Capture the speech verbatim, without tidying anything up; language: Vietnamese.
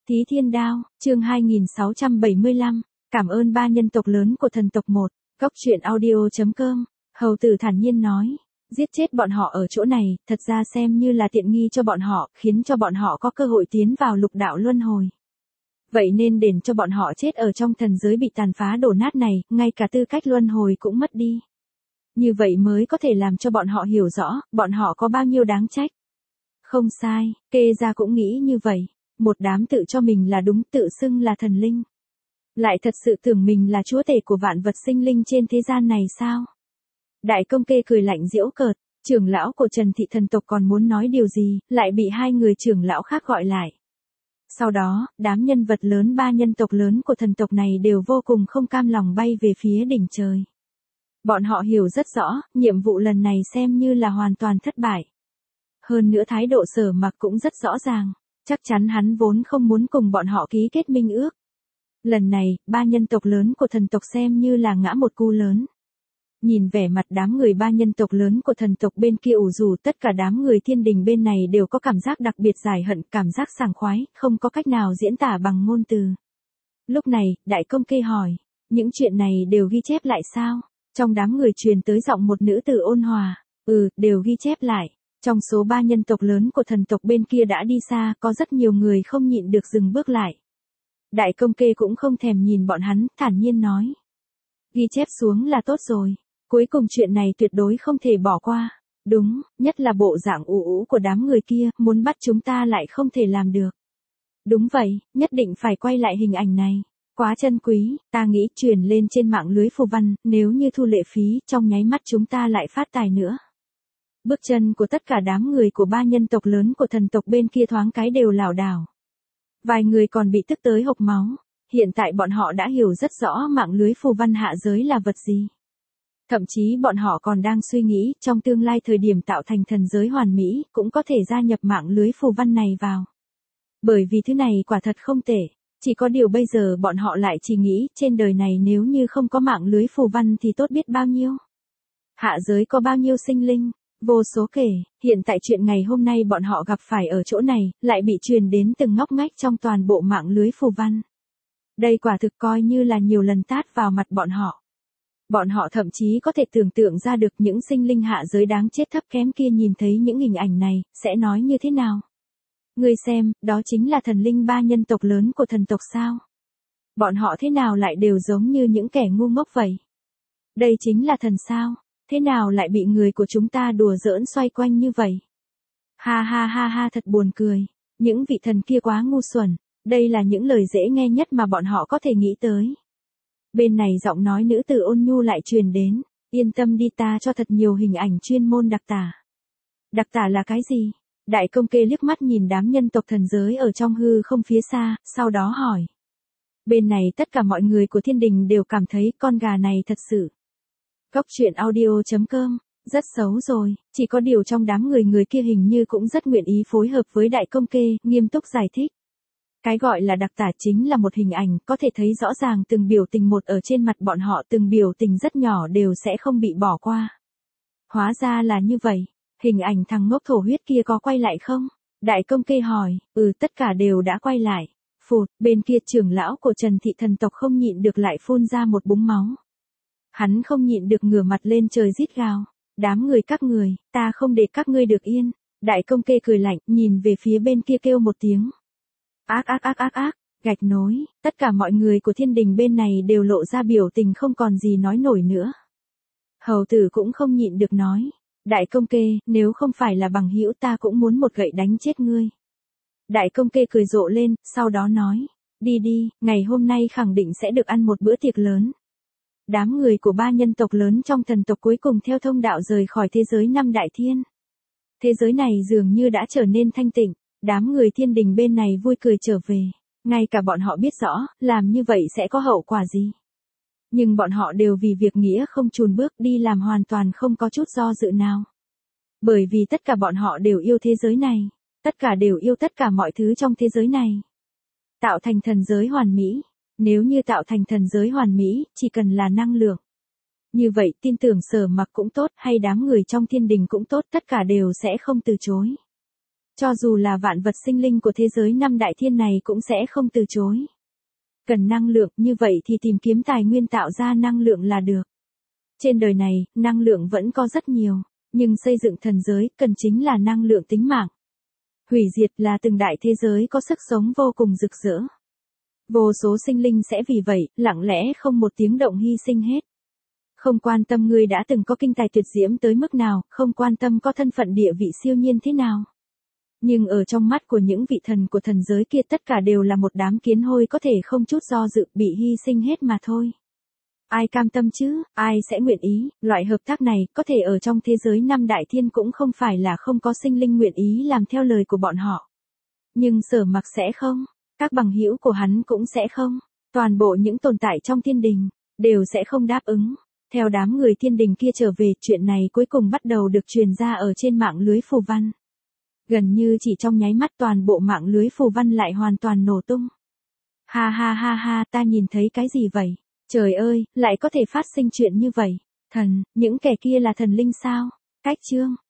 Thí Thiên Đao, chương hai nghìn sáu trăm bảy mươi lăm, cảm ơn ba nhân tộc lớn của thần tộc một, góc truyện audio chấm com, hầu tử thản nhiên nói, giết chết bọn họ ở chỗ này, thật ra xem như là tiện nghi cho bọn họ, khiến cho bọn họ có cơ hội tiến vào lục đạo luân hồi. Vậy nên đền cho bọn họ chết ở trong thần giới bị tàn phá đổ nát này, ngay cả tư cách luân hồi cũng mất đi. Như vậy mới có thể làm cho bọn họ hiểu rõ, bọn họ có bao nhiêu đáng trách. Không sai, kê ra cũng nghĩ như vậy. Một đám tự cho mình là đúng, tự xưng là thần linh. Lại thật sự tưởng mình là chúa tể của vạn vật sinh linh trên thế gian này sao? Đại công kê cười lạnh giễu cợt, trưởng lão của Trần Thị thần tộc còn muốn nói điều gì, lại bị hai người trưởng lão khác gọi lại. Sau đó, đám nhân vật lớn ba nhân tộc lớn của thần tộc này đều vô cùng không cam lòng bay về phía đỉnh trời. Bọn họ hiểu rất rõ, nhiệm vụ lần này xem như là hoàn toàn thất bại. Hơn nữa thái độ Sở Mặc cũng rất rõ ràng. Chắc chắn hắn vốn không muốn cùng bọn họ ký kết minh ước. Lần này, ba nhân tộc lớn của thần tộc xem như là ngã một cú lớn. Nhìn vẻ mặt đám người ba nhân tộc lớn của thần tộc bên kia ủ rủ, tất cả đám người thiên đình bên này đều có cảm giác đặc biệt giải hận, cảm giác sảng khoái, không có cách nào diễn tả bằng ngôn từ. Lúc này, đại công kê hỏi, những chuyện này đều ghi chép lại sao? Trong đám người truyền tới giọng một nữ tử ôn hòa, ừ, đều ghi chép lại. Trong số ba nhân tộc lớn của thần tộc bên kia đã đi xa, có rất nhiều người không nhịn được dừng bước lại. Đại công kê cũng không thèm nhìn bọn hắn, thản nhiên nói. Ghi chép xuống là tốt rồi. Cuối cùng chuyện này tuyệt đối không thể bỏ qua. Đúng, nhất là bộ dạng ủ ủ của đám người kia, muốn bắt chúng ta lại không thể làm được. Đúng vậy, nhất định phải quay lại hình ảnh này. Quá chân quý, ta nghĩ truyền lên trên mạng lưới phù văn, nếu như thu lệ phí, trong nháy mắt chúng ta lại phát tài nữa. Bước chân của tất cả đám người của ba nhân tộc lớn của thần tộc bên kia thoáng cái đều lảo đảo. Vài người còn bị tức tới hộc máu. Hiện tại bọn họ đã hiểu rất rõ mạng lưới phù văn hạ giới là vật gì. Thậm chí bọn họ còn đang suy nghĩ trong tương lai thời điểm tạo thành thần giới hoàn mỹ cũng có thể gia nhập mạng lưới phù văn này vào. Bởi vì thứ này quả thật không tệ. Chỉ có điều bây giờ bọn họ lại chỉ nghĩ trên đời này nếu như không có mạng lưới phù văn thì tốt biết bao nhiêu. Hạ giới có bao nhiêu sinh linh. Vô số kể, hiện tại chuyện ngày hôm nay bọn họ gặp phải ở chỗ này, lại bị truyền đến từng ngóc ngách trong toàn bộ mạng lưới phù văn. Đây quả thực coi như là nhiều lần tát vào mặt bọn họ. Bọn họ thậm chí có thể tưởng tượng ra được những sinh linh hạ giới đáng chết thấp kém kia nhìn thấy những hình ảnh này, sẽ nói như thế nào. Ngươi xem, đó chính là thần linh ba nhân tộc lớn của thần tộc sao? Bọn họ thế nào lại đều giống như những kẻ ngu ngốc vậy? Đây chính là thần sao? Thế nào lại bị người của chúng ta đùa giỡn xoay quanh như vậy? Ha ha ha ha, thật buồn cười. Những vị thần kia quá ngu xuẩn. Đây là những lời dễ nghe nhất mà bọn họ có thể nghĩ tới. Bên này giọng nói nữ tử ôn nhu lại truyền đến. Yên tâm đi, ta cho thật nhiều hình ảnh chuyên môn đặc tả. Đặc tả là cái gì? Đại công kê liếc mắt nhìn đám nhân tộc thần giới ở trong hư không phía xa, sau đó hỏi. Bên này tất cả mọi người của thiên đình đều cảm thấy con gà này thật sự. Góc truyện audio chấm com, rất xấu rồi, chỉ có điều trong đám người người kia hình như cũng rất nguyện ý phối hợp với đại công kê, nghiêm túc giải thích. Cái gọi là đặc tả chính là một hình ảnh, có thể thấy rõ ràng từng biểu tình một ở trên mặt bọn họ, từng biểu tình rất nhỏ đều sẽ không bị bỏ qua. Hóa ra là như vậy, hình ảnh thằng ngốc thổ huyết kia có quay lại không? Đại công kê hỏi, ừ, tất cả đều đã quay lại. Phụt, bên kia trưởng lão của Trần Thị thần tộc không nhịn được lại phun ra một búng máu. Hắn không nhịn được ngửa mặt lên trời rít gào. Đám người các người, ta không để các ngươi được yên. Đại công kê cười lạnh, nhìn về phía bên kia kêu một tiếng. Ác ác ác ác ác, gạch nối, tất cả mọi người của thiên đình bên này đều lộ ra biểu tình không còn gì nói nổi nữa. Hầu tử cũng không nhịn được nói. Đại công kê, nếu không phải là bằng hữu ta cũng muốn một gậy đánh chết ngươi. Đại công kê cười rộ lên, sau đó nói. Đi đi, ngày hôm nay khẳng định sẽ được ăn một bữa tiệc lớn. Đám người của ba nhân tộc lớn trong thần tộc cuối cùng theo thông đạo rời khỏi thế giới năm đại thiên. Thế giới này dường như đã trở nên thanh tịnh, đám người thiên đình bên này vui cười trở về. Ngay cả bọn họ biết rõ, làm như vậy sẽ có hậu quả gì. Nhưng bọn họ đều vì việc nghĩa không chùn bước đi làm hoàn toàn không có chút do dự nào. Bởi vì tất cả bọn họ đều yêu thế giới này. Tất cả đều yêu tất cả mọi thứ trong thế giới này. Tạo thành thần giới hoàn mỹ. Nếu như tạo thành thần giới hoàn mỹ, chỉ cần là năng lượng. Như vậy tin tưởng Sở Mặc cũng tốt hay đám người trong thiên đình cũng tốt, tất cả đều sẽ không từ chối. Cho dù là vạn vật sinh linh của thế giới năm đại thiên này cũng sẽ không từ chối. Cần năng lượng, như vậy thì tìm kiếm tài nguyên tạo ra năng lượng là được. Trên đời này, năng lượng vẫn có rất nhiều, nhưng xây dựng thần giới cần chính là năng lượng tính mạng. Hủy diệt là từng đại thế giới có sức sống vô cùng rực rỡ. Vô số sinh linh sẽ vì vậy, lặng lẽ không một tiếng động hy sinh hết. Không quan tâm ngươi đã từng có kinh tài tuyệt diễm tới mức nào, không quan tâm có thân phận địa vị siêu nhiên thế nào. Nhưng ở trong mắt của những vị thần của thần giới kia tất cả đều là một đám kiến hôi có thể không chút do dự bị hy sinh hết mà thôi. Ai cam tâm chứ, ai sẽ nguyện ý, loại hợp tác này có thể ở trong thế giới năm đại thiên cũng không phải là không có sinh linh nguyện ý làm theo lời của bọn họ. Nhưng Sở Mặc sẽ không, các bằng hữu của hắn cũng sẽ không, toàn bộ những tồn tại trong thiên đình, đều sẽ không đáp ứng. Theo đám người thiên đình kia trở về, chuyện này cuối cùng bắt đầu được truyền ra ở trên mạng lưới phù văn. Gần như chỉ trong nháy mắt toàn bộ mạng lưới phù văn lại hoàn toàn nổ tung. Ha ha ha ha, ta nhìn thấy cái gì vậy? Trời ơi, lại có thể phát sinh chuyện như vậy. Thần, những kẻ kia là thần linh sao? Cách chương.